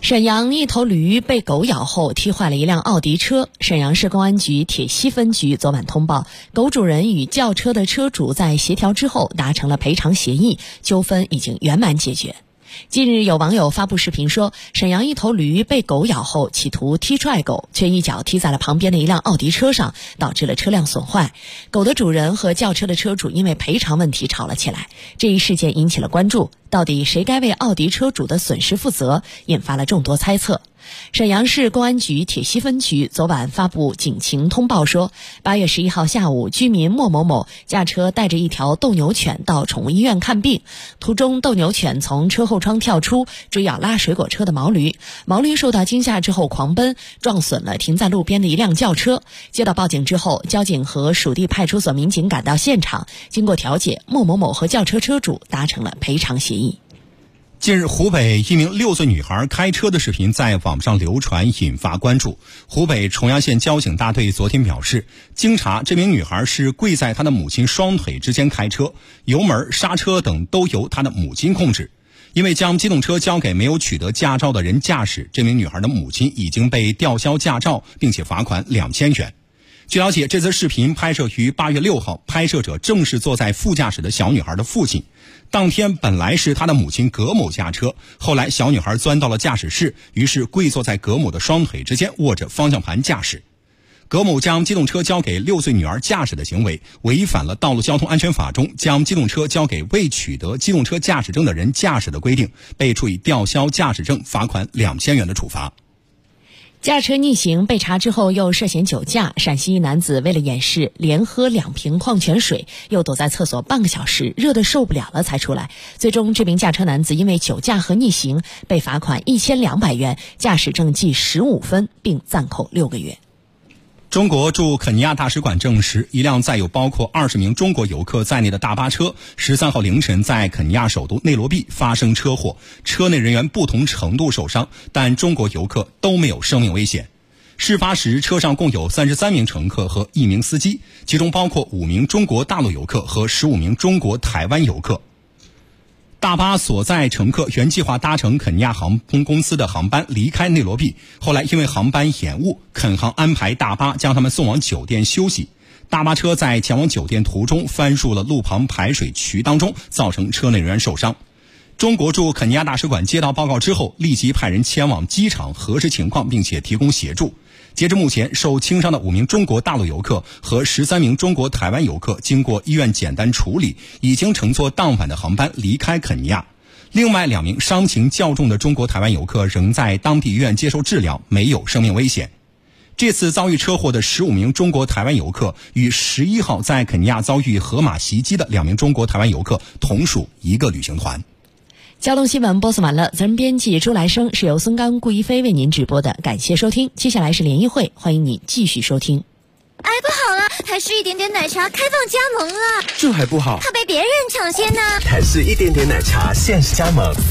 沈阳一头驴被狗咬后踢坏了一辆奥迪车。沈阳市公安局铁西分局昨晚通报，狗主人与轿车的车主在协调之后达成了赔偿协议，纠纷已经圆满解决。近日有网友发布视频说，沈阳一头驴被狗咬后企图踢踹狗，却一脚踢在了旁边的一辆奥迪车上，导致了车辆损坏。狗的主人和轿车的车主因为赔偿问题吵了起来，这一事件引起了关注，到底谁该为奥迪车主的损失负责，引发了众多猜测。沈阳市公安局铁西分局昨晚发布警情通报说，8月11号下午，居民莫某某驾车带着一条斗牛犬到宠物医院看病，途中斗牛犬从车后窗跳出，追咬拉水果车的毛驴，毛驴受到惊吓之后狂奔，撞损了停在路边的一辆轿车。接到报警之后，交警和属地派出所民警赶到现场，经过调解，莫某某和轿车车主达成了赔偿协议。 近日，湖北一名6岁女孩开车的视频在网上流传，引发关注。湖北重阳县交警大队昨天表示，经查，这名女孩是跪在她的母亲双腿之间开车，油门、刹车等都由她的母亲控制。因为将机动车交给没有取得驾照的人驾驶，这名女孩的母亲已经被吊销驾照，并且罚款2000元。据了解，这则视频拍摄于8月6号，拍摄者正是坐在副驾驶的小女孩的父亲。当天本来是她的母亲葛某驾车，后来小女孩钻到了驾驶室，于是跪坐在葛某的双腿之间，握着方向盘驾驶。葛某将机动车交给6岁女儿驾驶的行为，违反了《道路交通安全法》中将机动车交给未取得机动车驾驶证的人驾驶的规定，被处以吊销驾驶证、罚款2000元的处罚。 驾车逆行被查之后又涉嫌酒驾，陕西一男子为了掩饰连喝2瓶矿泉水，又躲在厕所半个小时，热得受不了了才出来。最终这名驾车男子因为酒驾和逆行被罚款1200元，驾驶证记15分，并暂扣6个月。 中国驻肯尼亚大使馆证实，一辆载有包括20名中国游客在内的大巴车13号凌晨在肯尼亚首都内罗毕发生车祸，车内人员不同程度受伤，但中国游客都没有生命危险。事发时车上共有33名乘客和1名司机，其中包括5名中国大陆游客和15名中国台湾游客。大巴所在乘客原计划搭乘肯尼亚航空公司的航班离开内罗毕，后来因为航班延误，肯航安排大巴将他们送往酒店休息。大巴车在前往酒店途中翻入了路旁排水渠当中，造成车内人员受伤。中国驻肯尼亚大使馆接到报告之后，立即派人前往机场核实情况，并且提供协助。截至目前，受轻伤的5名中国大陆游客和13名中国台湾游客经过医院简单处理，已经乘坐当晚的航班离开肯尼亚。另外2名伤情较重的中国台湾游客仍在当地医院接受治疗，没有生命危险。这次遭遇车祸的15名中国台湾游客与11号在肯尼亚遭遇河马袭击的2名中国台湾游客同属一个旅行团。 交通新闻播送完了，责任编辑朱来生，是由孙刚、顾一飞为您直播的，感谢收听。接下来是联谊会，欢迎你继续收听。 哎，不好了，台式一点点奶茶开放加盟了， 这还不好， 怕被别人抢先呢。 台式一点点奶茶限时加盟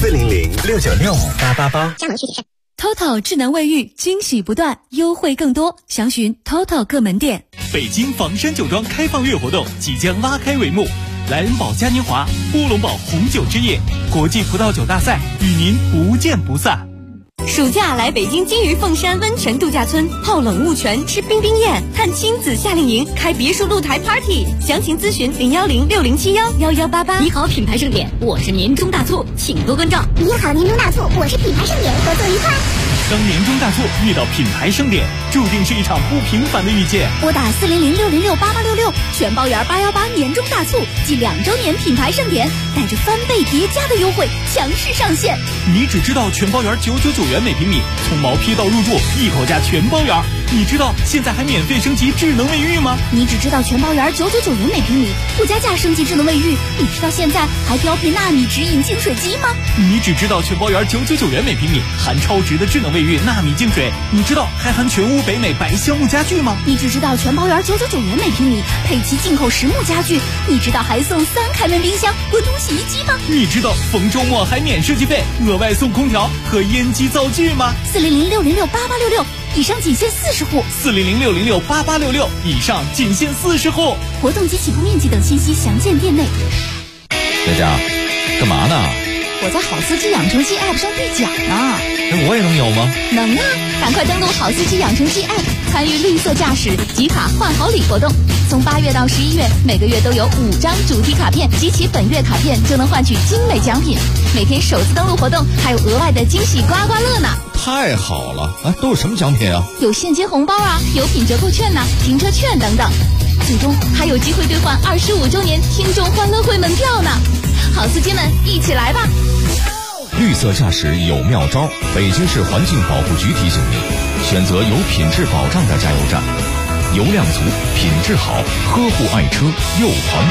400-696-888， 加盟具体是。 TOTO 智能卫浴惊喜不断，优惠更多，详询 TOTO 各门店。 北京房山酒庄开放月活动即将拉开帷幕，莱茵堡嘉年华、乌龙堡红酒之夜、国际葡萄酒大赛与您不见不散。 暑假来北京金鱼凤山温泉度假村泡冷雾泉、吃冰冰宴、看亲子夏令营、开别墅露台 party， 详情咨询010-6071-1188。 你好，品牌盛典，我是年终大促，请多关照。 你好，年终大促，我是品牌盛典，合作愉快。 当年终大促遇到品牌盛典，注定是一场不平凡的遇见。 拨打400-606-8866，全包圆818年终大促暨2周年品牌盛典，带着翻倍叠加的优惠强势上线。 你只知道全包圆999元每平米，从毛坯到入住一口价全包圆。你知道现在还免费升级智能卫浴吗？ 你只知道全包圆999元每平米，不加价升级智能卫浴。你知道现在还标配纳米直饮净水机吗？ 你只知道全包圆999元每平米，含超值的智能卫浴纳米净水。你知道还含全屋北美白橡木家具吗？ 你只知道全包圆999元每平米，配齐进口实木家具。你知道还送3开门冰箱、滚筒洗衣机吗？ 你知道逢周末还免设计费，额外送空调和烟机灶具吗 ？400-606-8866，以上仅限40户。 400-606-8866，以上仅限40户。 活动及起步面积等信息详见店内。 佳佳，干嘛呢？ 我在好司机养成记 App 上兑奖呢。 我也能有吗？ 能啊！赶快登录好司机养成记 App， 参与绿色驾驶集卡换好礼活动。从8月到11月，每个月都有5张主题卡片，集齐本月卡片就能换取精美奖品。每天首次登录活动还有额外的惊喜刮刮乐呢！ 太好了！都有什么奖品啊？有现金红包啊，有品折扣券呐，停车券等等。最终还有机会兑换25周年听众欢乐会门票呢！好司机们，一起来吧！ 绿色驾驶有妙招，北京市环境保护局提醒您：选择有品质保障的加油站，油量足，品质好，呵护爱车又环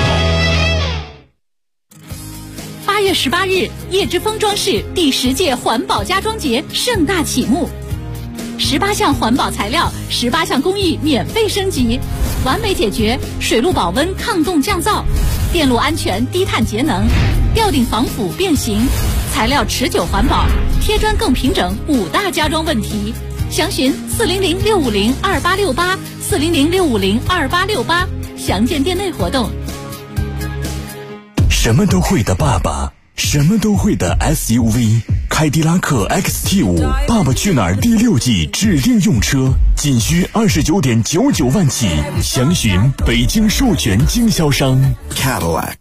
保。8月18日，叶之峰装饰第10届环保家装节盛大启幕，18项环保材料，18项工艺免费升级，完美解决水路保温、抗冻降噪、电路安全、低碳节能、吊顶防腐变形、材料持久环保、贴砖更平整5大家装问题。详询400-650-2868，400-650-2868，详见店内活动。 什么都会的爸爸，什么都会的 SUV， 凯迪拉克 XT5 爸爸去哪儿第6季指定用车，仅需29.99万起，详询北京授权经销商 Cadillac。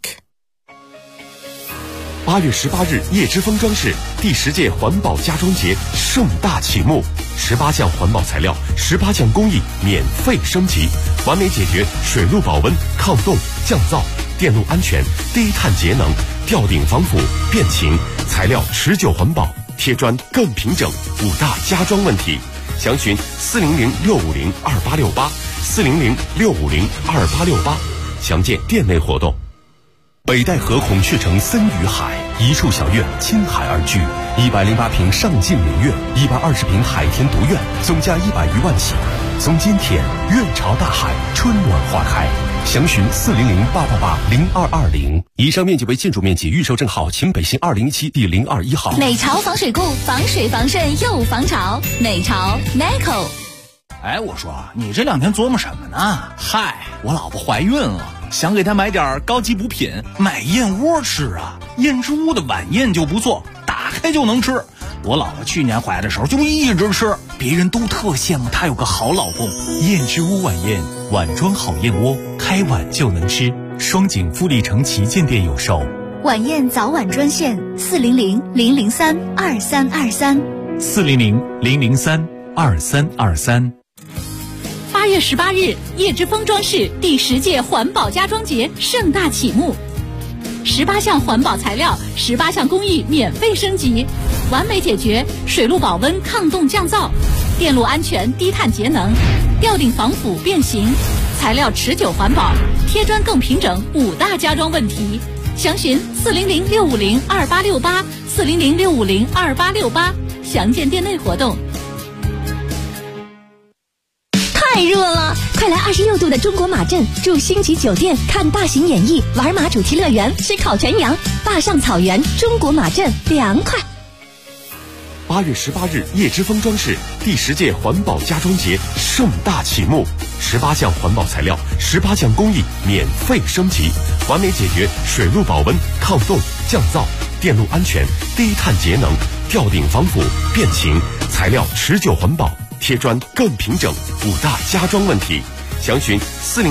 8月18日，叶之峰装饰第10届环保家装节盛大启幕，18项环保材料，18项工艺免费升级，完美解决水路保温、抗冻、降噪、电路安全、低碳节能、吊顶防腐、变形、材料持久环保、贴砖更平整5大家装问题。详询400-650-2868，400-650-2868，详见店内活动。北戴河孔雀城森雨海，一处小院倾海而居，108平上进名苑，120平海天独院，总价100余万起。从今天，院朝大海，春暖花开。详询400-888-0220。以上面积为建筑面积，预售证号秦北新2017第021号。 美潮防水固，防水防渗又防潮。美潮 Neco。 哎，我说你这2天琢磨什么呢？嗨，我老婆怀孕了，想给她买点高级补品，买燕窝吃啊。燕之屋的晚宴就不错，打开就能吃。我老婆去年怀的时候就一直吃，别人都特羡慕她有个好老公。燕之屋晚宴，碗装好燕窝，开碗就能吃。双井富力城旗舰店有售。 晚宴早晚专线400-003-2323 400-003-2323。 8月18日，叶之峰装饰第10届环保家装节盛大启幕，18项环保材料，18项工艺免费升级，完美解决水路保温、抗冻降噪、电路安全、低碳节能、吊顶防腐变形、材料持久环保、贴砖更平整5大家装问题。详询400-650-2868，400-650-2868，详见店内活动。 太热了，快来26度的中国马镇，住星级酒店，看大型演艺，玩马主题乐园，吃烤全羊，坝上草原，中国马镇凉快。 8月18日，叶之峰装饰第10届环保家装节盛大启幕，18项环保材料，18项工艺免费升级，完美解决水路保温、抗冻、降噪、电路安全、低碳节能、吊顶防腐、变形、材料持久环保、贴砖更平整5大家装问题。详询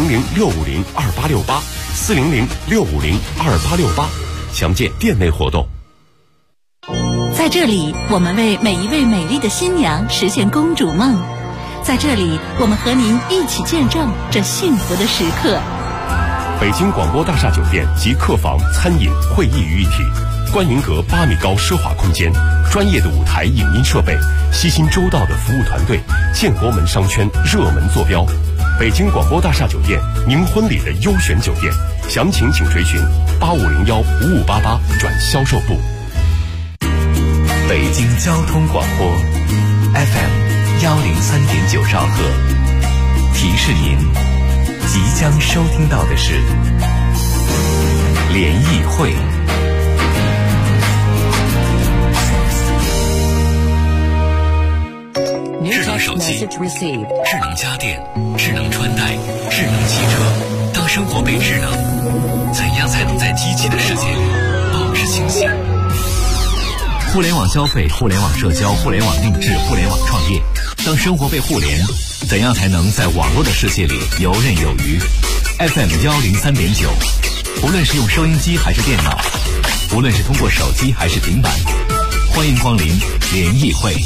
400-650-2868，400-650-2868，详见店内活动。 在这里，我们为每一位美丽的新娘实现公主梦。在这里，我们和您一起见证这幸福的时刻。 北京广播大厦酒店集客房、餐饮、会议于一体，观云阁8米高奢华空间，专业的舞台影音设备，悉心周到的服务团队，建国门商圈热门坐标。北京广播大厦酒店，您婚礼的优选酒店，详情请垂询8501-5588转销售部。 北京交通广播 FM 103.9兆赫，提示您即将收听到的是联谊会。 智能手机、智能家电、智能穿戴、智能汽车，当生活被智能，怎样才能在机器的世界里保持清醒？ 互联网消费、互联网社交、互联网定制、互联网创业。当生活被互联，怎样才能在网络的世界里游刃有余 ？FM 103.9，无论是用收音机还是电脑，无论是通过手机还是平板，欢迎光临联谊会。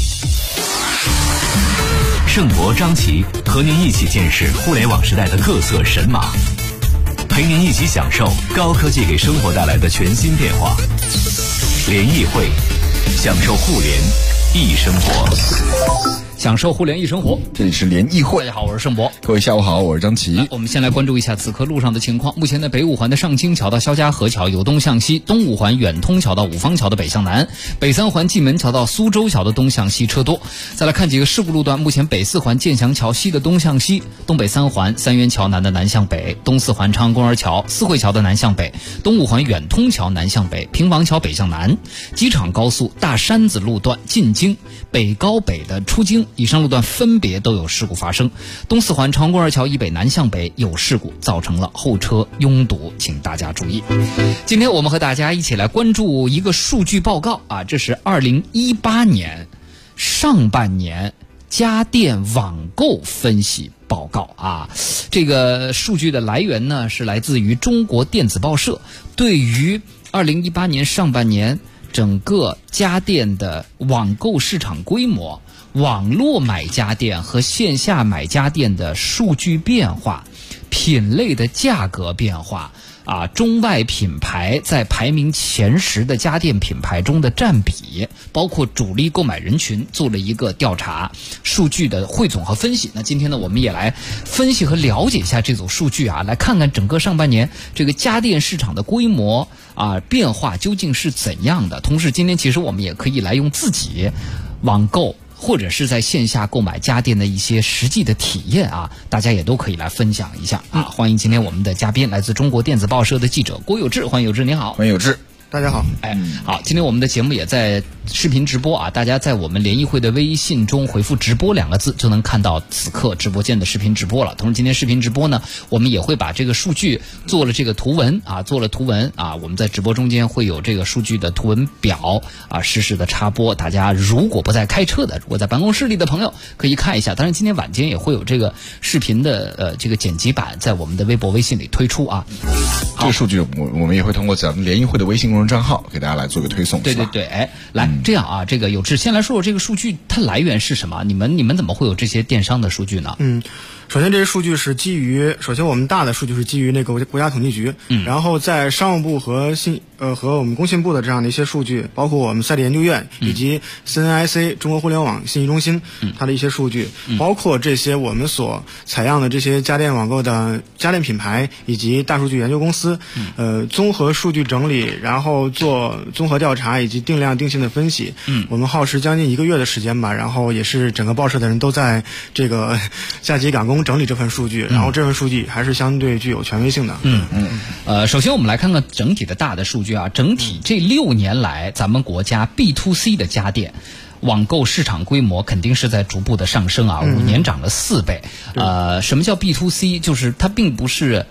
盛博、张琪和您一起见识互联网时代的各色神马，陪您一起享受高科技给生活带来的全新变化。联谊会，享受互联易生活。 享受互联易生活， 这里是联谊会。 大家好，我是盛博。 各位下午好，我是张琪。 我们先来关注一下此刻路上的情况。目前的北五环的上清桥到肖家河桥由东向西，东五环远通桥到五方桥的北向南，北三环蓟门桥到苏州桥的东向西车多。再来看几个事故路段，目前北四环建祥桥西的东向西，东北三环三元桥南的南向北，东四环昌公儿桥四惠桥的南向北，东五环远通桥南向北，平房桥北向南，机场高速大山子路段进京，北高北的出京，以上路段分别都有事故发生。东四环长公二桥以北南向北有事故，造成了后车拥堵，请大家注意。今天我们和大家一起来关注一个数据报告啊，这是2018年上半年家电网购分析报告啊。这个数据的来源呢是来自于中国电子报社，对于2018年上半年整个家电的网购市场规模、网络买家电和线下买家电的数据变化、品类的价格变化啊，中外品牌在排名前10的家电品牌中的占比，包括主力购买人群，做了一个调查数据的汇总和分析。那今天呢，我们也来分析和了解一下这组数据啊，来看看整个上半年这个家电市场的规模啊变化究竟是怎样的。同时，今天其实我们也可以来用自己网购或者是在线下购买家电的一些实际的体验啊，大家也都可以来分享一下啊。欢迎今天我们的嘉宾来自中国电子报社的记者郭有志，欢迎有志，您好。 欢迎有志。 大家好， 好，今天我们的节目也在视频直播啊，大家在我们联谊会的微信中回复直播2个字就能看到此刻直播间的视频直播了。同时今天视频直播呢，我们也会把这个数据做了这个图文啊，我们在直播中间会有这个数据的图文表啊，实时的插播。大家如果不在开车的，如果在办公室里的朋友可以看一下。当然今天晚间也会有这个视频的这个剪辑版在我们的微博微信里推出啊。 这个数据我们也会通过咱们联谊会的微信公众账号给大家来做个推送。 对对对，哎，来这样啊，这个有志先来说说这个数据它来源是什么？你们怎么会有这些电商的数据呢？ 首先这些数据是基于，首先我们大的数据是基于那个国家统计局，然后在商务部和我们工信部的这样的一些数据，包括我们赛力研究院以及 CNIC 中国互联网信息中心它的一些数据，包括这些我们所采样的这些家电网购的家电品牌以及大数据研究公司，综合数据整理，然后做综合调查以及定量定性的分析。我们耗时将近1个月的时间吧，然后也是整个报社的人都在这个下级赶工整理这份数据，然后这份数据还是相对具有权威性的。 首先我们来看看整体的大的数据啊，整体这6年来，咱们国家 B2C 的家电网购市场规模肯定是在逐步的上升啊，5年涨了4倍。什么叫 B2C？ 就是它并不是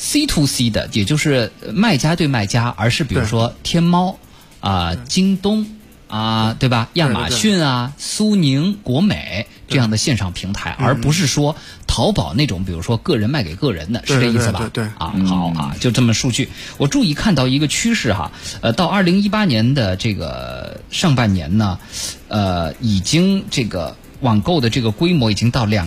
C2C 的，也就是卖家对卖家，而是比如说天猫啊、京东啊，对吧？亚马逊啊、苏宁、国美这样的线上平台，而不是说淘宝那种，比如说个人卖给个人的，是这意思吧？ 对啊，好啊，就这么数据。我注意看到一个趋势哈，到2018年的这个上半年呢，已经这个网购的这个规模已经到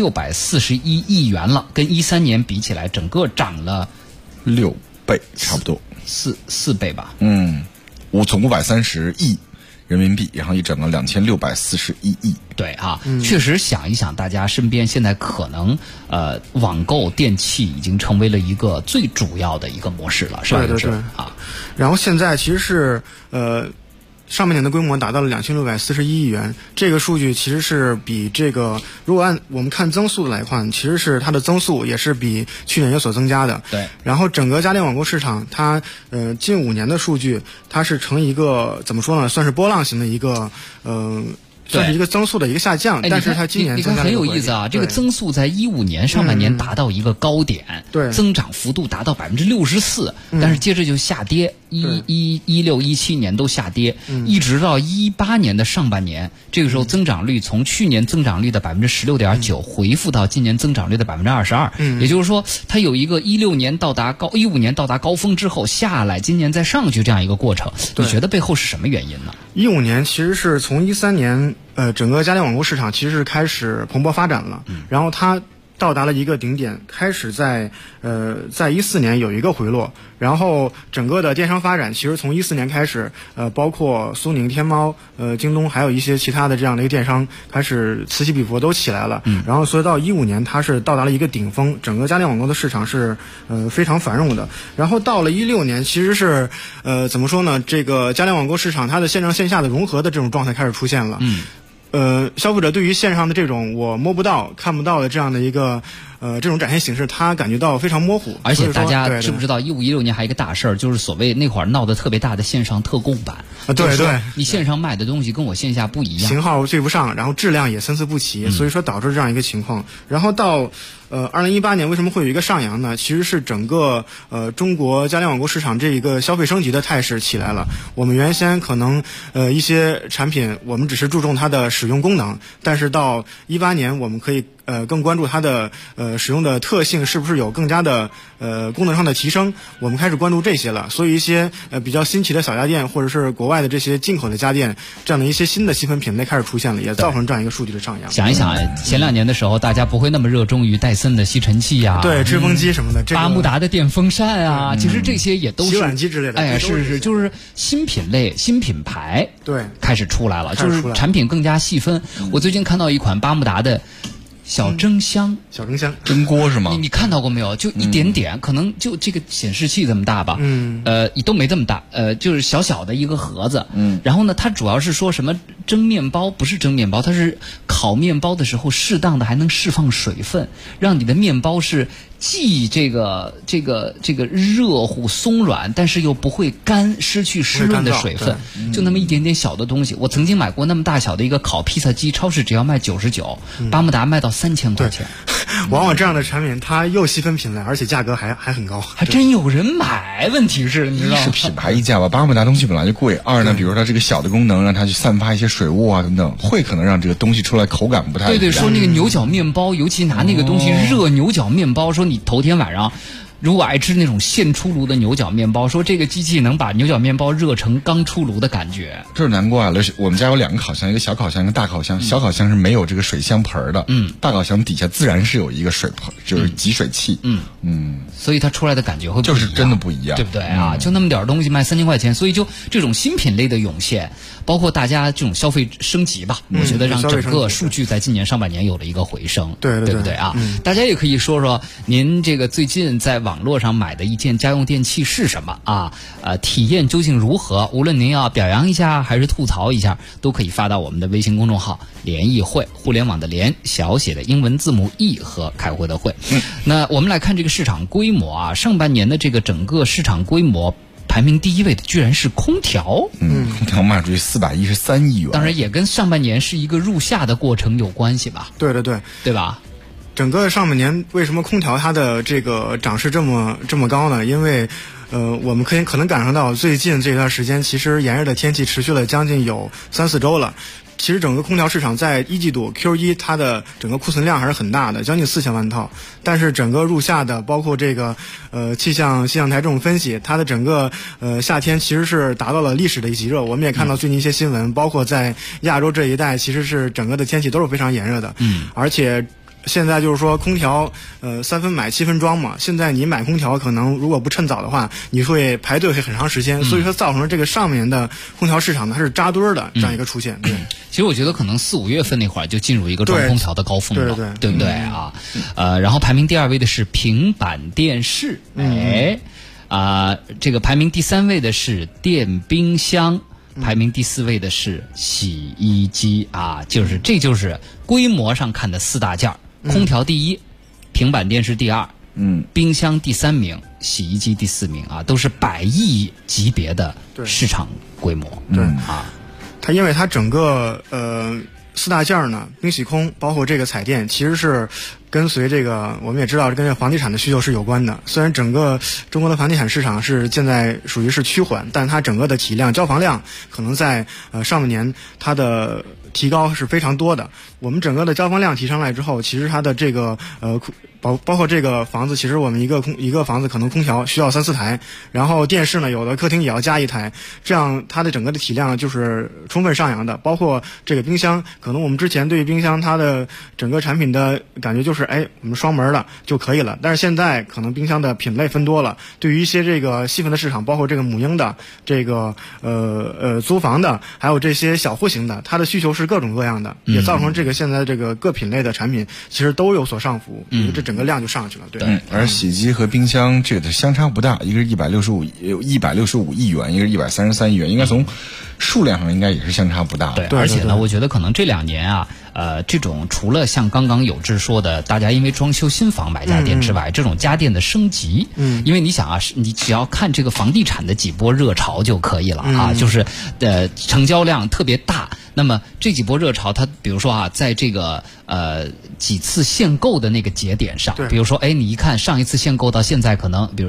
2641亿元了，跟13年比起来，整个涨了 6倍，差不多四倍吧。 总530亿人民币，然后一整个2641亿。 对啊，确实想一想，大家身边现在可能网购电器已经成为了一个最主要的一个模式了，是吧？ 对啊。然后现在其实是上半年的规模达到了2641亿元，这个数据其实是比这个，如果按我们看增速来看，其实是它的增速也是比去年有所增加的。 对。 然后整个家电网购市场，它近5年的数据，它是呈一个怎么说呢，算是波浪形的一个算是一个增速的一个下降，但是它今年你看很有意思啊，这个增速在15年上半年达到一个高点， 对， 增长幅度达到64%，但是接着就下跌，16、17年都下跌，一直到18年的上半年，这个时候增长率从去年增长率的16.9%回复到今年增长率的22%，也就是说它有一个15年到达高峰之后下来，今年再上去这样一个过程，你觉得背后是什么原因呢 ？15年其实是从13年，整个家电网购市场其实是开始蓬勃发展了，然后它到达了一个顶点，开始在14年有一个回落，然后整个的电商发展其实从14年开始，包括苏宁、天猫、京东，还有一些其他的这样的一个电商开始此起彼伏都起来了，然后所以到15年它是到达了一个顶峰，整个家电网购的市场是非常繁荣的，然后到了16年其实是怎么说呢？这个家电网购市场它的线上线下的融合的这种状态开始出现了，消费者对于线上的这种我摸不到、看不到的这样的一个这种展现形式，他感觉到非常模糊。 而且大家知不知道，15、16年还有一个大事儿，就是所谓那会儿闹得特别大的线上特供版。 对对， 你线上卖的东西跟我线下不一样， 型号对不上，然后质量也参差不齐，所以说导致这样一个情况。然后到2018年为什么会有一个上扬呢？其实是整个中国家电网购市场这一个消费升级的态势起来了。我们原先可能一些产品我们只是注重它的使用功能，但是到18年我们可以更关注它的使用的特性是不是有更加的功能上的提升，我们开始关注这些了。所以一些比较新奇的小家电或者是国外的这些进口的家电，这样的一些新的细分品类开始出现了，也造成这样一个数据的上扬。 想一想，前2年的时候大家不会那么热衷于戴森的吸尘器呀， 对，吹风机什么的， 巴慕达的电风扇啊，其实这些也都是洗碗机之类的。 哎，是，就是新品类、新品牌对开始出来了，就是产品更加细分。我最近看到一款巴慕达的小蒸箱， 蒸锅是吗？ 你看到过没有？就一点点，可能就这个显示器这么大吧，都没这么大，就是小小的一个盒子，然后呢，它主要是说什么蒸面包，不是蒸面包，它是烤面包的时候适当的还能释放水分，让你的面包是既这个热乎松软，但是又不会干，失去湿润的水分，就那么一点点小的东西。我曾经买过那么大小的一个烤披萨机，超市只要卖99，巴慕达卖到3000块钱。 往往这样的产品，它又细分品类，而且价格还很高， 还真有人买。问题是，你知道吗？ 是品牌溢价吧？巴慕达东西本来就贵。二呢，比如说它这个小的功能，让它去散发一些水雾啊等等，会可能让这个东西出来口感不太一样。 对，说那个牛角面包，尤其拿那个东西热牛角面包，说你头天晚上如果爱吃那种现出炉的牛角面包，说这个机器能把牛角面包热成刚出炉的感觉。 这是难怪了，我们家有2个烤箱，一个小烤箱，一个大烤箱。小烤箱是没有这个水箱盆的，大烤箱底下自然是有一个水盆，就是集水器， 所以它出来的感觉会不一样， 就是真的不一样， 对不对啊？就那么点东西卖3000块钱，所以就这种新品类的涌现，包括大家这种消费升级吧，我觉得让整个数据在今年上半年有了一个回升， 对不对啊？大家也可以说说您这个最近在网络上买的一件家用电器是什么啊？体验究竟如何？无论您要表扬一下还是吐槽一下，都可以发到我们的微信公众号“联谊会”，互联网的联，小写的英文字母 E 和开会的会。那我们来看这个市场规模啊，上半年的这个整个市场规模排名第1位的居然是空调， 空调卖出去413亿元， 当然也跟上半年是一个入夏的过程有关系吧？ 对吧？ 整个上半年为什么空调它的这个涨势这么高呢？因为我们可能感受到最近这段时间，其实炎热的天气持续了将近有3-4周了。其实整个空调市场在1季度 Q1 它的整个库存量还是很大的，将近4000万套。但是整个入夏的，包括这个气象台这种分析，它的整个夏天其实是达到了历史的极热。我们也看到最近一些新闻，包括在亚洲这一带，其实是整个的天气都是非常炎热的。而且现在就是说空调3分买7分装嘛，现在你买空调可能如果不趁早的话，你会排队会很长时间，所以说造成了这个上面的空调市场它是扎堆儿的这样一个出现。 其实我觉得可能4-5月份那会儿就进入一个装空调的高峰了，对不对啊？然后排名第2位的是平板电视，这个排名第3位的是电冰箱，排名第4位的是洗衣机啊，这就是规模上看的4大件儿。空调第1，平板电视第2，冰箱第3名，洗衣机第4名啊，都是100亿级别的市场规模。 因为它整个4大件呢，冰洗空包括这个彩电，其实是跟随这个我们也知道跟这个房地产的需求是有关的。虽然整个中国的房地产市场是现在属于是趋缓，但它整个的体量交房量可能在上半年它的提高是非常多的。我们整个的交房量提上来之后，其实它的这个包括这个房子，其实我们一个房子可能空调需要3-4台，然后电视呢有的客厅也要加1台，这样它的整个的体量就是充分上扬的。包括这个冰箱，可能我们之前对于冰箱它的整个产品的感觉就是我们双门的就可以了，但是现在可能冰箱的品类分多了，对于一些这个细分的市场，包括这个母婴的这个租房的，还有这些小户型的，它的需求是各种各样的，也造成这个现在这个各品类的产品其实都有所上浮，这整个量就上去了。对， 而洗衣机和冰箱这个相差不大，一个是165亿元，一个是133亿元，应该从数量上应该也是相差不大。 对，而且呢，我觉得可能这2年啊，这种除了像刚刚有志说的，大家因为装修新房买家电之外，这种家电的升级，因为你想啊，你只要看这个房地产的几波热潮就可以了啊，就是成交量特别大。那么这几波热潮，它比如说啊，在这个几次限购的那个节点上，比如说你一看上一次限购到现在，可能比如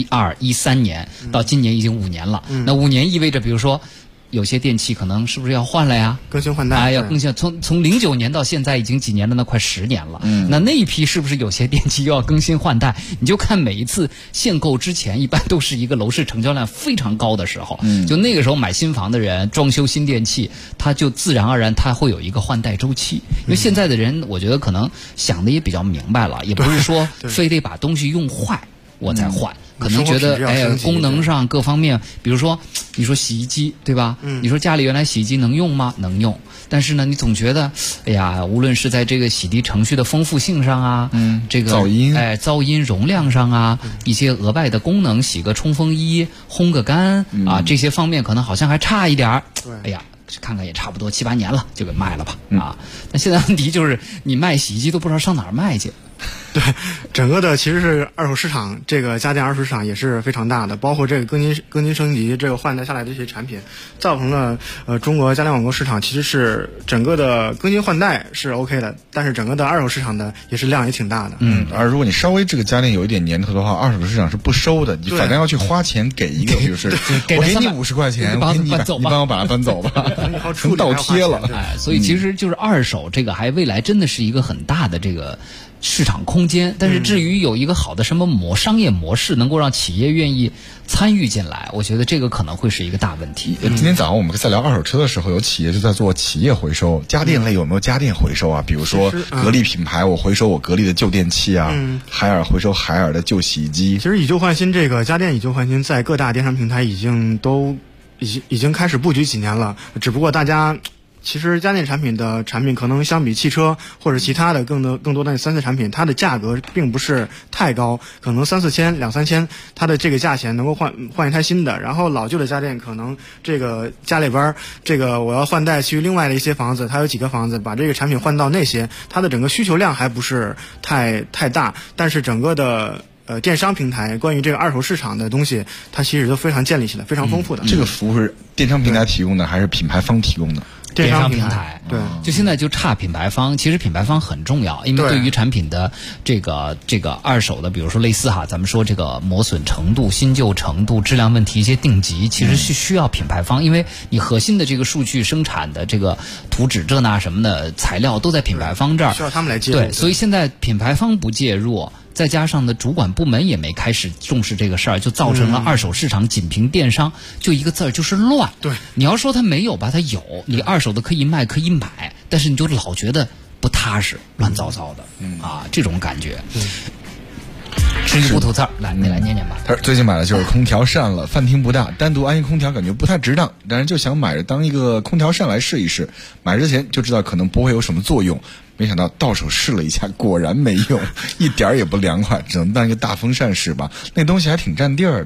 12、13年到今年已经5年了，那5年意味着比如说有些电器可能是不是要换了呀？ 更新换代， 要更新。从09年到现在已经几年了呢？快10年了。那一批是不是有些电器又要更新换代？你就看每一次限购之前，一般都是一个楼市成交量非常高的时候。就那个时候买新房的人，装修新电器，他就自然而然他会有一个换代周期。因为现在的人，我觉得可能想的也比较明白了，也不是说非得把东西用坏我再换。可能觉得功能上各方面，比如说你说洗衣机对吧？你说家里原来洗衣机能用吗？能用，但是呢，你总觉得无论是在这个洗涤程序的丰富性上啊，这个噪音容量上啊，一些额外的功能，洗个冲锋衣、烘个干啊，这些方面可能好像还差一点儿。看看也差不多7-8年了，就给卖了吧啊！那现在问题就是你卖洗衣机都不知道上哪儿卖去。 对，整个的其实是二手市场，这个家电二手市场也是非常大的，包括这个更新升级，这个换代下来的一些产品，造成了中国家电网购市场其实是整个的更新换代是 OK 的，但是整个的二手市场的也是量也挺大的。 而如果你稍微这个家电有一点年头的话，二手市场是不收的，你反正要去花钱给一个，就是我给你50块钱，我给你100，你帮我把它搬走吧，成倒贴了。 所以其实就是二手这个未来真的是一个很大的这个市场空间，但是至于有一个好的什么商业模式能够让企业愿意参与进来，我觉得这个可能会是一个大问题。 今天早上我们在聊二手车的时候，有企业就在做企业回收，家电类有没有家电回收啊？比如说格力品牌，我回收我格力的旧电器啊，海尔回收海尔的旧洗衣机。 其实以旧换新，这个家电以旧换新在各大电商平台已经开始布局几年了，只不过大家其实家电产品可能相比汽车或者其他的更多的3、4产品，它的价格并不是太高，可能3、4千、2、3千，它的这个价钱能够换一台新的。然后老旧的家电可能这个家里边这个我要换代去另外的一些房子，它有几个房子把这个产品换到那些，它的整个需求量还不是太大，但是整个的电商平台关于这个二手市场的东西，它其实都非常建立起来，非常丰富的。 这个服务是电商平台提供的还是品牌方提供的？ 电商平台，对，就现在就差品牌方。其实品牌方很重要，因为对于产品的这个二手的，比如说类似咱们说这个磨损程度、新旧程度、质量问题一些定级，其实是需要品牌方，因为你核心的这个数据生产的这个图纸这那什么的材料都在品牌方这儿， 需要他们来介入。 对，所以现在品牌方不介入，再加上呢，主管部门也没开始重视这个事儿，就造成了二手市场仅凭电商就一个字儿就是乱。 对， 你要说它没有吧，它有，你二手的可以卖可以买，但是你就老觉得不踏实，乱糟糟的，这种感觉。吃一不吐刺儿，来，你来念念吧。 他最近买的就是空调扇了，饭厅不大，单独安一空调感觉不太值当，但是就想买着当一个空调扇来试一试。买之前就知道可能不会有什么作用，没想到到手试了一下，果然没用，一点也不凉快，只能当一个大风扇使吧。那东西还挺占地儿的。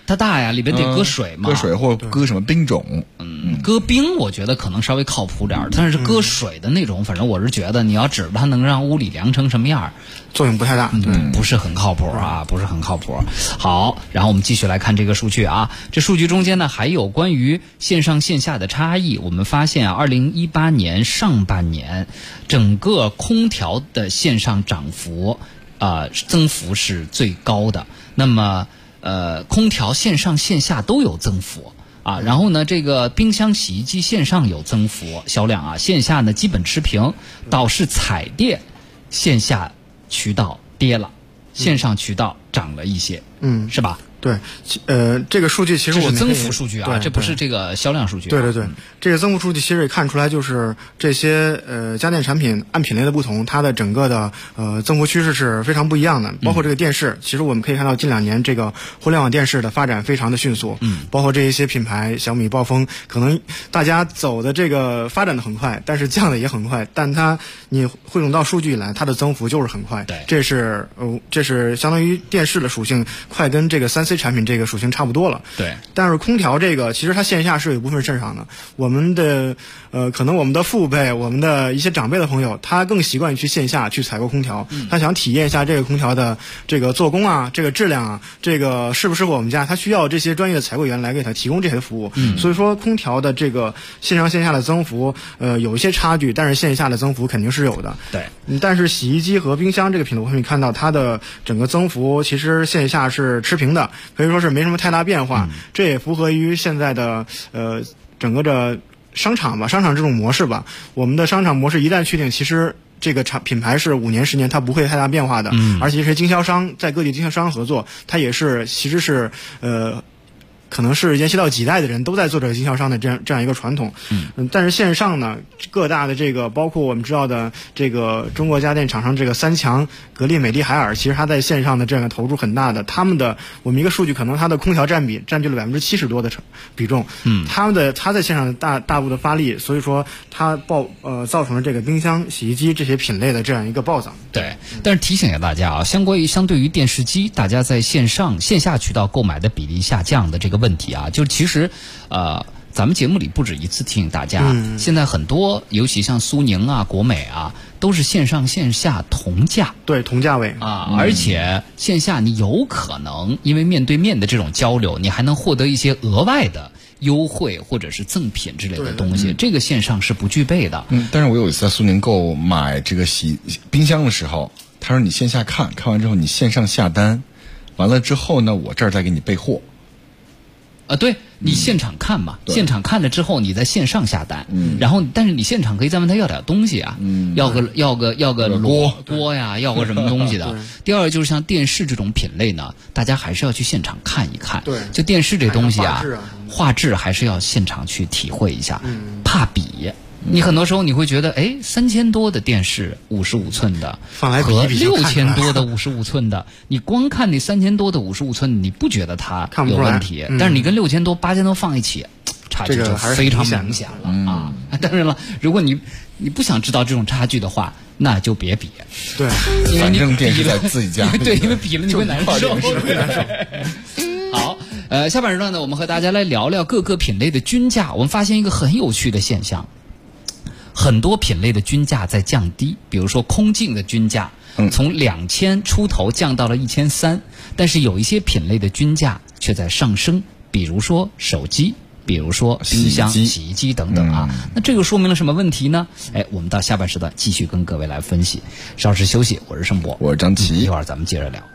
它大呀，里边得搁水嘛， 搁水或搁什么冰种。 搁冰我觉得可能稍微靠谱点，但是搁水的那种，反正我是觉得你要指着它能让屋里凉成什么样， 作用不太大， 不是很靠谱啊，不是很靠谱。好，然后我们继续来看这个数据啊，这数据中间呢还有关于线上线下的差异。我们发现啊，2018年上半年整个空调的线上涨幅增幅是最高的。那么空调线上线下都有增幅。然后呢，这个冰箱、洗衣机线上有增幅销量啊，线下呢基本持平，倒是彩电线下渠道跌了，线上渠道涨了一些，是吧？ 对，这个数据其实我们这是增幅数据啊，这不是这个销量数据。 对，这个增幅数据其实也看出来，就是这些家电产品按品类的不同，它的整个的增幅趋势是非常不一样的。包括这个电视，其实我们可以看到近2年这个互联网电视的发展非常的迅速。包括这一些品牌，小米、暴风，可能大家走的这个发展的很快，但是降的也很快。但你汇总到数据以来，它的增幅就是很快。 对， 这是相当于电视的属性快跟这个3C产品这个属性差不多了。 对， 但是空调这个其实它线下是有一部分市场的。我们的可能我们的父辈，我们的一些长辈的朋友，他更习惯于去线下去采购空调，他想体验一下这个空调的这个做工啊，这个质量啊，这个适不适合我们家，他需要这些专业的采购员来给他提供这些服务。所以说空调的这个线上线下的增幅有一些差距，但是线下的增幅肯定是有的。 对， 但是洗衣机和冰箱这个品类，我们看到它的整个增幅其实线下是持平的，可以说是没什么太大变化。这也符合于现在的整个的商场这种模式吧。我们的商场模式一旦确定，其实这个品牌是5年10年它不会太大变化的。而且是经销商在各地经销商合作，它也是其实是可能是沿袭到几代的人都在做这个经销商的这样一个传统。但是线上呢，各大的这个包括我们知道的这个中国家电厂商这个3强格力、美的、海尔，其实它在线上的这样的投入很大的。他们的我们一个数据，可能它的空调占据了70%多的比重。它在线上的大部的发力，所以说它造成了这个冰箱、洗衣机这些品类的这样一个暴涨。 对，但是提醒一下大家啊，相对于电视机，大家在线下渠道购买的比例下降的这个问题啊，就其实咱们节目里不止一次提醒大家，现在很多尤其像苏宁啊、国美啊，都是线上线下同价， 对，同价位而且线下你有可能因为面对面的这种交流，你还能获得一些额外的优惠或者是赠品之类的东西，这个线上是不具备的。 但是我有一次在苏宁购买这个冰箱的时候，他说你线下看完之后你线上下单，完了之后呢，我这儿再给你备货。 对，你现场看嘛，现场看了之后你在线上下单，然后但是你现场可以再问他要点东西啊，要个锅呀，要个什么东西的。第二就是像电视这种品类呢，大家还是要去现场看一看。 对， 就电视这东西啊，画质还是要现场去体会一下，怕比。你很多时候你会觉得，3000多的电视55寸的和 6000多的55寸的，你光看那3000多的55寸，你不觉得它有问题，但是你跟6000多、8000多放一起，差距就非常明显了啊！当然了，如果你不想知道这种差距的话，那就别比。 对， 反正电视在自己家。 对，因为比了你会难受。好，下半时段呢，我们和大家来聊聊各个品类的均价。我们发现一个很有趣的现象。很多品类的均价在降低，比如说空净的均价从2000出头降到了1300，但是有一些品类的均价却在上升，比如说手机，比如说冰箱、洗衣机等等啊。那这个说明了什么问题呢？我们到下半时段继续跟各位来分析。稍事休息，我是盛博， 我是张琪， 一会儿咱们接着聊。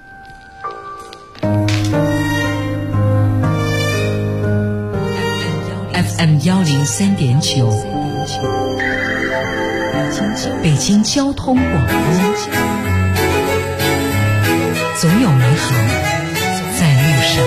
FM 103.9。北京交通广播，总有美好在路上。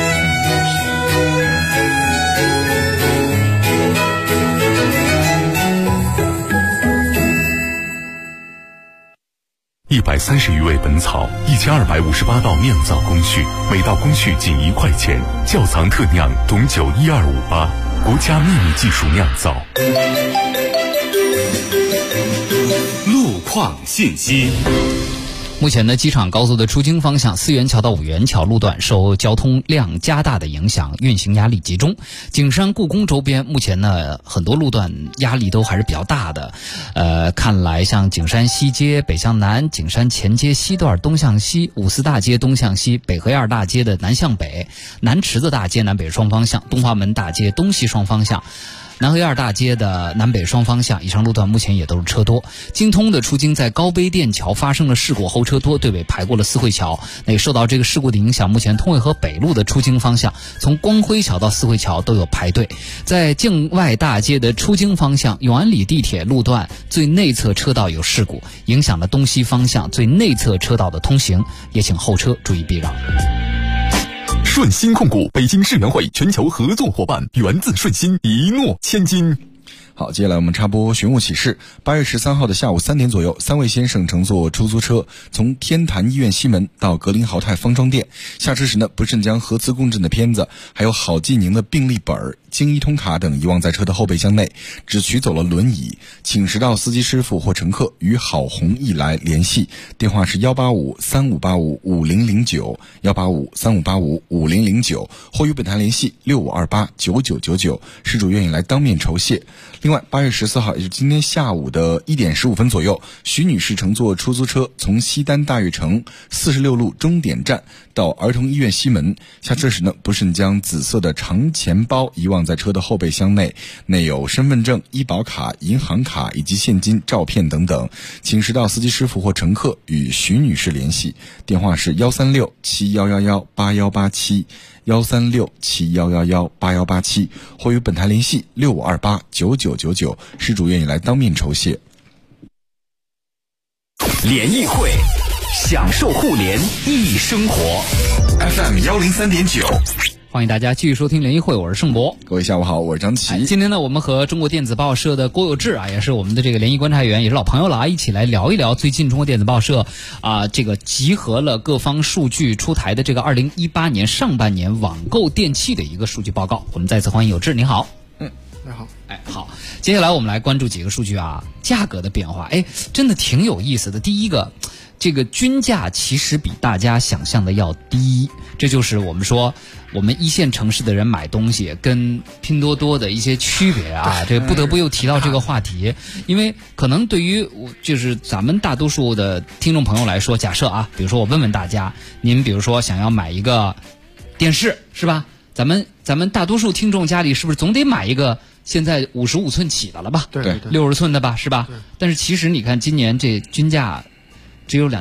130余味本草，1258道酿造工序，每道工序仅1块钱。窖藏特酿董酒12588，国家秘密技术酿造。 路况信息。 目前呢，机场高速的出京方向4元桥到5元桥路段受交通量加大的影响，运行压力集中。景山故宫周边目前呢，很多路段压力都还是比较大的。看来像景山西街北向南、景山前街西段东向西、五四大街东向西、北河沿大街的南向北、南池子大街南北双方向、东华门大街东西双方向、南河沿大街的南北双方向以上路段目前也都是车多。京通的出京在高碑店桥发生了事故后车多，对北排过了四惠桥。那受到这个事故的影响，目前通惠河北路的出京方向从光辉桥到四惠桥都有排队。在境外大街的出京方向，永安里地铁路段最内侧车道有事故，影响了东西方向最内侧车道的通行，也请后车注意避让。 顺鑫控股北京世园会全球合作伙伴，源自顺鑫，一诺千金。 好，接下来我们插播寻物启事。8月13号的下午3点左右，3位先生乘坐出租车从天坛医院西门到格林豪泰方庄店，下车时呢，不慎将核磁共振的片子还有郝继宁的病历本、京一通卡等遗忘在车的后备箱内，只取走了轮椅。请实到司机师傅或乘客与郝红义来联系，电话是185-3585-5009，185-3585-5009，或与本台联系6528-9999，失主愿意来当面酬谢。另外，8月14号，也就是今天下午的1点15分左右，徐女士乘坐出租车从西单大悦城46路终点站到儿童医院西门，下车时呢，不慎将紫色的长钱包遗忘在车的后备箱内，内有身份证、医保卡、银行卡以及现金、照片等等，请实到司机师傅或乘客与徐女士联系，电话是136-7111-8187，136-7111-8187，或与本台联系6528-9999，失主愿意来当面酬谢。 联谊会，享受互联易生活。FM 103.9。 欢迎大家继续收听联谊会，我是盛博。 各位下午好，我是张琪。 今天呢，我们和中国电子报社的郭有志也是我们的这个联谊观察员，也是老朋友了一起来聊一聊最近中国电子报社这个集合了各方数据出台的这个2018年上半年网购电器的一个数据报告。我们再次欢迎有志，你好。 你好。 好，接下来我们来关注几个数据价格的变化，真的挺有意思的。第一个，这个均价其实比大家想象的要低，这就是我们说我们一线城市的人买东西跟拼多多的一些区别这个不得不又提到这个话题，因为可能对于就是咱们大多数的听众朋友来说，假设比如说我问问大家，您比如说想要买一个电视是吧？咱们大多数听众家里是不是总得买一个现在55寸起的了吧？ 对 ，60寸的吧，是吧？但是其实你看今年这均价只有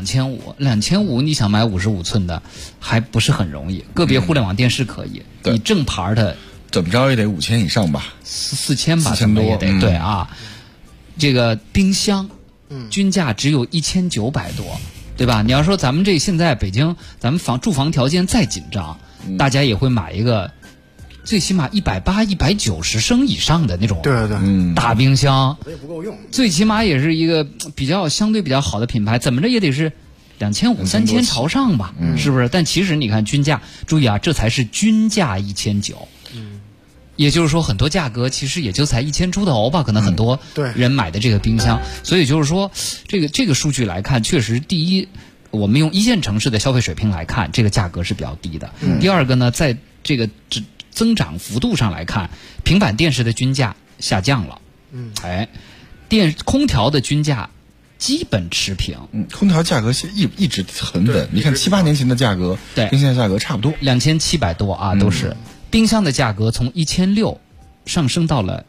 2500，你想买55寸的还不是很容易。个别互联网电视可以，你正牌的怎么着也得5000以上吧 ，4000吧， 4000多也得对这个冰箱，均价只有1900多，对吧？你要说咱们这现在北京，咱们住房条件再紧张，大家也会买一个最起码180、190升以上的那种大冰箱， 也不够用， 最起码也是一个相对比较好的品牌，怎么着也得是2500、3000朝上吧，是不是？但其实你看均价，注意这才是均价1900，也就是说很多价格其实也就才1000出头吧，可能很多人买的这个冰箱，所以就是说这个数据来看，确实第一，我们用一线城市的消费水平来看，这个价格是比较低的。第二个呢，在这个增长幅度上来看，平板电视的均价下降了，空调的均价基本持平， 空调价格一直很稳。你看7、8年前的价格，跟现在价格差不多 ，2700多都是。冰箱的价格从1600上升到了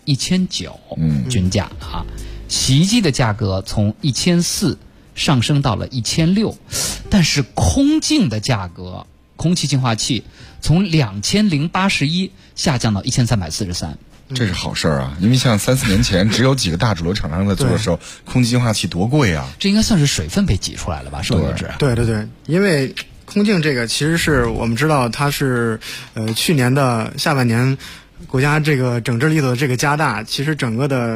1900，均价洗衣机的价格从1400上升到了1600，但是空净的价格，空气净化器从2081下降到1343。 这是好事儿因为像3、4年前只有几个大主流厂商在做的时候，空气净化器多贵这应该算是水分被挤出来了吧？是不是？ 对，因为空净这个其实是我们知道它是去年的下半年国家这个整治力度的这个加大，其实整个的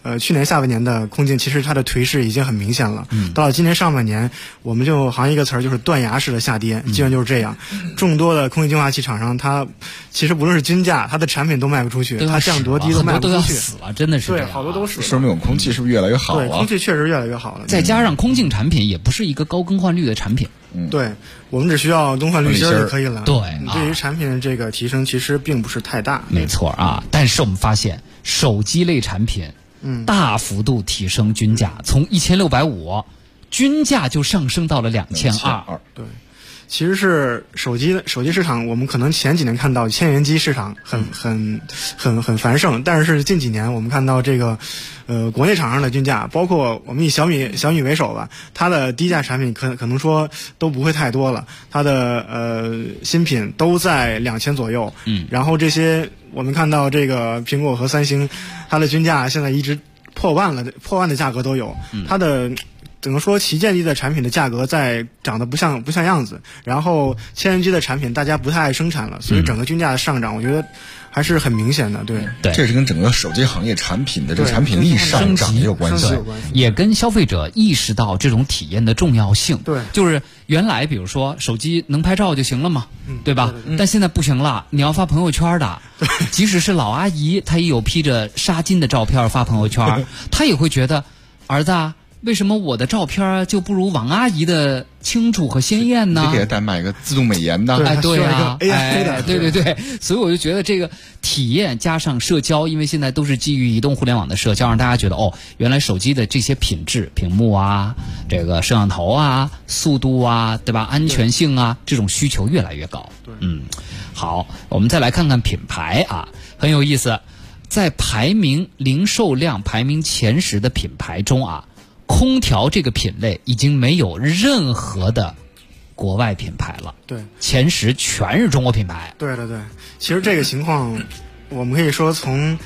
去年下半年的空镜，其实它的颓势已经很明显了。到了今年上半年，我们就行业一个词儿就是断崖式的下跌，基本就是这样。众多的空气净化器厂商，它其实不论是均价，它的产品都卖不出去，它降多低都卖不出去， 很多都要死了，真的是对，好多都死了。 说明我们空气是不是越来越好了？ 对，空气确实越来越好了。 再加上空净产品也不是一个高更换率的产品。 对，我们只需要更换滤芯就可以了。 对， 对于产品的这个提升其实并不是太大。 没错啊，但是我们发现手机类产品，大幅度提升均价，从1650均价就上升到了2200。 对。其实是手机市场，我们可能前几年看到千元机市场很繁盛，但是近几年我们看到这个，国内厂商的均价，包括我们以小米为首吧，它的低价产品可能说都不会太多了，它的新品都在2000左右，然后这些我们看到这个苹果和三星，它的均价现在一直破万的价格都有，它的。只能说旗舰机的产品的价格在涨得不像样子，然后千元机的产品大家不太爱生产了，所以整个均价的上涨，我觉得还是很明显的。对， 这是跟整个手机行业产品的这个产品力上涨也有关系， 也跟消费者意识到这种体验的重要性。 对， 就是原来比如说手机能拍照就行了嘛，对吧？但现在不行了，你要发朋友圈的，即使是老阿姨，她也有披着纱巾的照片发朋友圈，她也会觉得儿子啊。为什么我的照片就不如王阿姨的清楚和鲜艳呢？ 得给她代买一个自动美颜的， 对啊，对，所以我就觉得这个体验加上社交，因为现在都是基于移动互联网的社交，让大家觉得原来手机的这些品质，屏幕啊，这个摄像头啊，速度啊，对吧？安全性啊，这种需求越来越高。好，我们再来看看品牌啊，很有意思，在零售量排名前10的品牌中啊。空调这个品类已经没有任何的国外品牌了， 对， 前10全是中国品牌。 对，其实这个情况，我们可以说从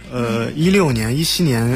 16年底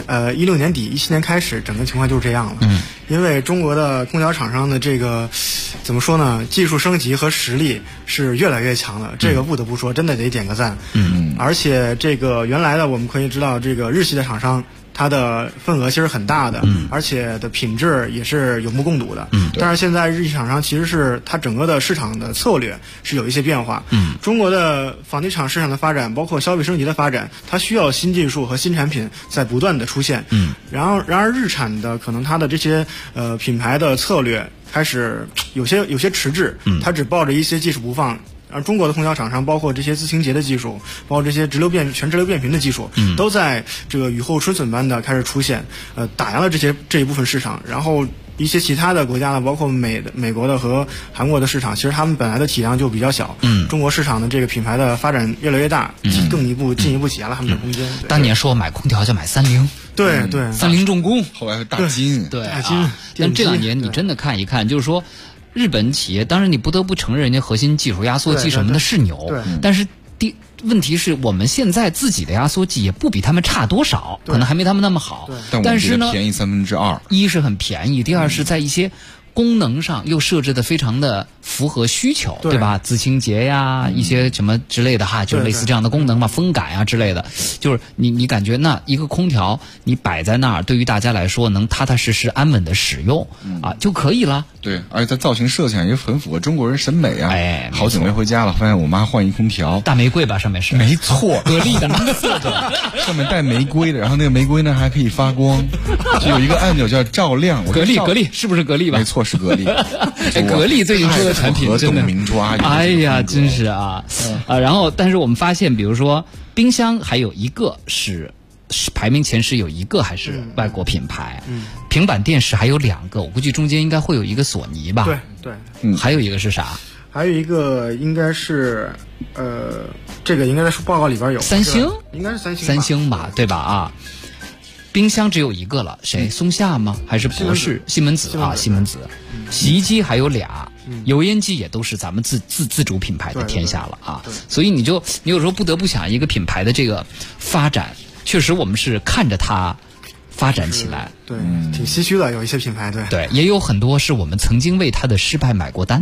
17年开始，整个情况就是这样了。因为中国的空调厂商的这个怎么说呢，技术升级和实力是越来越强了，这个不得不说，真的得点个赞。而且这个原来的我们可以知道，这个日系的厂商。它的份额其实很大的，而且的品质也是有目共睹的。但是现在日系厂商其实是它整个的市场的策略是有一些变化。中国的房地产市场的发展，包括消费升级的发展，它需要新技术和新产品在不断的出现。然而日产的可能它的这些品牌的策略开始有些迟滞，它只抱着一些技术不放。而中国的空调厂商，包括这些自清洁的技术，包括这些全直流变频的技术，都在这个雨后春笋般的开始出现，打压了这一部分市场。然后一些其他的国家呢，包括美国的和韩国的市场，其实他们本来的体量就比较小。中国市场的这个品牌的发展越来越大，进一步挤压了他们的空间。 当年说买空调就买30， 对， 三菱重工， 后来是大金， 对， 大金。 但这2年你真的看一看，就是说。日本企业，当然你不得不承认人家核心技术压缩机什么的是牛，但是问题是我们现在自己的压缩机也不比他们差多少，可能还没他们那么好，但是呢， 便宜2/3， 一是很便宜，第二是在一些功能上又设置的非常的符合需求，对吧？自清洁呀，一些什么之类的哈，就类似这样的功能嘛，风感呀之类的，就是你感觉那一个空调你摆在那儿，对于大家来说能踏踏实实安稳的使用就可以了。 对，而且在造型设计上也很符合中国人审美啊。好久没回家了，发现我妈换一空调， 大玫瑰吧，上面是没错， 格力的蓝色的， 上面带玫瑰的，然后那个玫瑰呢还可以发光，就有一个按钮叫照亮。 格力是不是格力吧？ 没错，是格力。 格力最近出的产品真的明抓， 哎呀，真是啊。然后但是我们发现，比如说冰箱还有一个是排名前10有一个还是外国品牌，平板电视还有2个，我估计中间应该会有一个索尼吧？ 对， 还有一个是啥？ 还有一个应该是这个应该在报告里边有三星， 应该是三星吧，对吧？啊。冰箱只有一个了，谁？松下吗？还是博士？西门子啊，西门子。洗衣机还有2，油烟机也都是咱们自主品牌的天下了啊。所以你有时候不得不想一个品牌的这个发展，确实我们是看着它发展起来， 对，挺唏嘘的，有一些品牌，对， 也有很多是我们曾经为它的失败买过单的。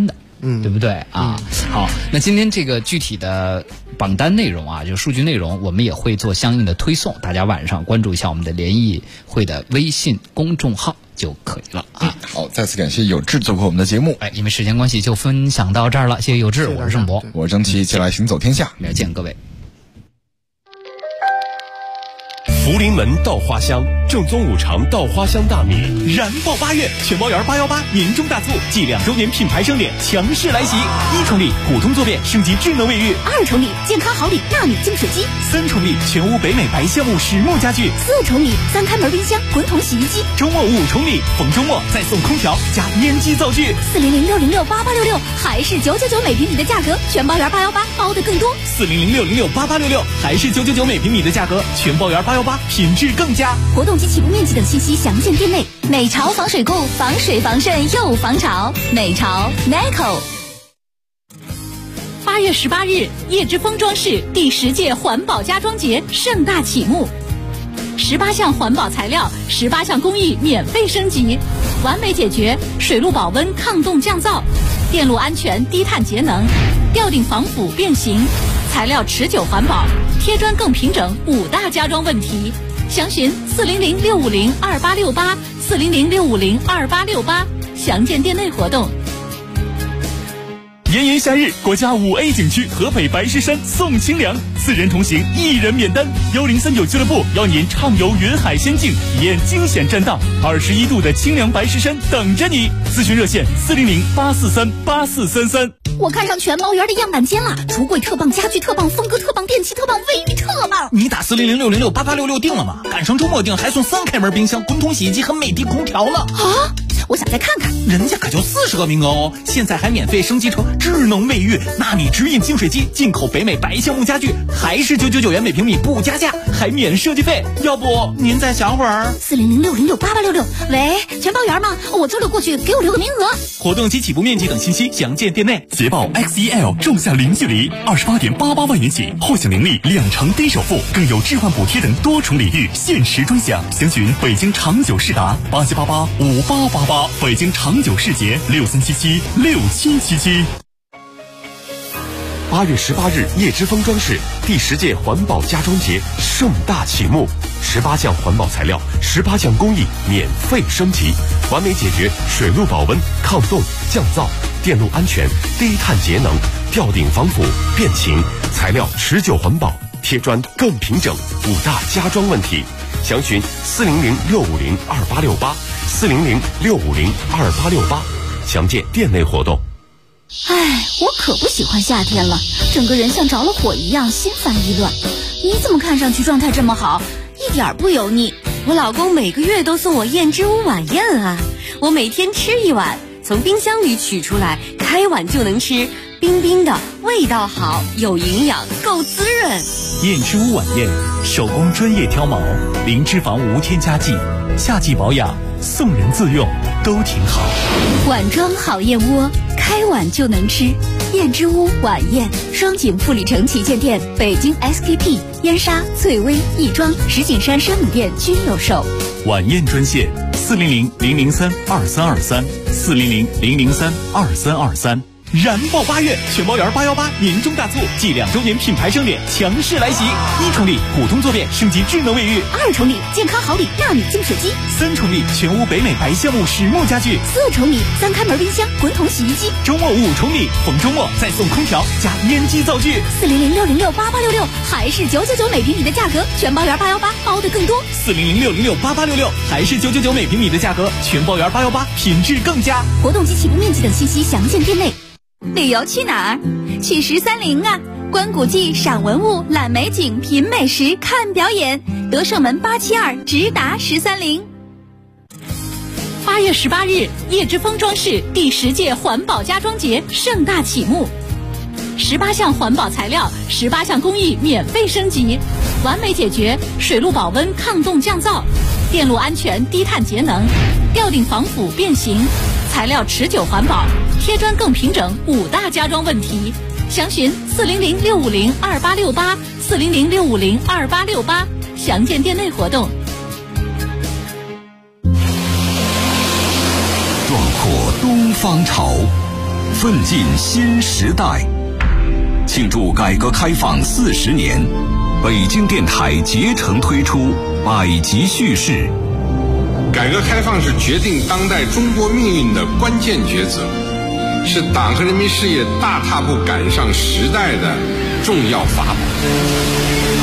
对不对啊？好，那今天这个具体的榜单内容啊，就数据内容，我们也会做相应的推送，大家晚上关注一下我们的联谊会的微信公众号就可以了啊。 好，再次感谢有志做客我们的节目。 因为时间关系就分享到这儿了，谢谢有志，我是盛博， 我是张琪，一起来行走天下， 明儿见各位。 福临门稻花香，正宗五常稻花香大米， 燃爆8月，全包圆818年终大促，继2周年品牌盛典强势来袭！1重礼普通坐便升级智能卫浴 ，2重礼健康好礼纳米净水机 ，3重礼全屋北美白橡木实木家具 ，4重礼3开门冰箱滚筒洗衣机， 周末5重礼，逢周末再送空调加烟机灶具 ，400-606-8866还是999每平米的价格，全包圆818包的更多 ，400-606-8866还是999每平米的价格，全包圆818品质更佳。 活动及起步面积等信息详见店内。美潮防水固，防水防渗又防潮，美潮 Neco。 8月18日，叶之峰装饰第10届环保家装节盛大启幕，18项环保材料，18项工艺免费升级，完美解决水路保温、抗冻降噪、电路安全、低碳节能、吊顶防腐变形、材料持久环保、贴砖更平整5大家装问题。详询400-650-2868，400-650-2868，详见店内活动。 炎炎夏日，国家5A 景区河北白石山送清凉，4人同行1人免单。1039俱乐部邀您畅游云海仙境，体验惊险栈道，21度的清凉白石山等着你。咨询热线400-843-8433。 我看上全毛园的样板间了，橱柜特棒，家具特棒，风格特棒，电器特棒，卫浴特棒。 你打400-606-8866定了吗？赶上周末定还送3开门冰箱、滚筒洗衣机和美的空调了啊！我想再看看， 人家可就40个名额哦！现在还免费升级成智能卫浴、纳米直饮净水机、进口北美白橡木家具，还是999元每平米不加价，还免设计费。要不您再想会儿 ？400-606-8866。喂，全包圆吗？我周六过去，给我留个名额。 活动及起步面积等信息详见店内。 捷豹 XEL 仲夏零距离28.88万元起，获享零利2成低首付，更有置换补贴等多重礼遇，限时专享。详询北京长久世达87885888，北京长久世捷63776777。8月18日，叶之峰装饰第10届环保家装节盛大启幕，18项环保材料，18项工艺免费升级，完美解决水路保温、抗冻、降噪、电路安全、低碳节能、吊顶防腐变形、材料持久环保、贴砖更平整5大家装问题。详询400-650-2868，400-650-2868，详见店内活动。 哎，我可不喜欢夏天了，整个人像着了火一样，心烦意乱。你怎么看上去状态这么好，一点不油腻？ 我老公每个月都送我燕之屋晚宴啊，我每天吃1碗，从冰箱里取出来，开碗就能吃，冰冰的，味道好，有营养，够滋润。 燕之屋晚宴，手工专业挑毛，零脂肪无添加剂，夏季保养，送人自用都挺好。 碗装好燕窝，开碗就能吃。燕之屋晚宴，双井富里城旗舰店、北京 SKP、燕莎、翠微、亦庄、石景山山姆店均有售。 晚宴专线400-003-2323，400-003-2323。燃爆8月，全包圆818年终大促，继2周年品牌盛典强势来袭！1重礼普通坐便升级智能卫浴 ，2重礼健康好礼纳米净水机 ，3重礼全屋北美白橡木实木家具 ，4重礼3开门冰箱、滚筒洗衣机， 周末5重礼，逢周末再送空调加烟机灶具 ，400-606-8866还是999每平米的价格，全包圆818包的更多 ，400-606-8866还是999每平米的价格，全包圆818品质更佳。 活动及起步面积等信息详见店内。旅游去哪儿？去13.0啊！观古迹、赏文物、览美景、品美食、看表演。德胜门872直达13.0。 8月18日，叶之峰装饰第10届环保家装节盛大启幕，18项环保材料，18项工艺免费升级，完美解决水路保温、抗冻降噪、电路安全、低碳节能、吊顶防腐变形、材料持久环保、贴砖更平整5大家装问题。详询400-650-2868，400-650-2868，详见店内活动。 壮阔东方潮， 奋进新时代。庆祝改革开放40年，北京电台竭诚推出百集叙事。 改革开放是决定当代中国命运的关键抉择，是党和人民事业大踏步赶上时代的重要法宝。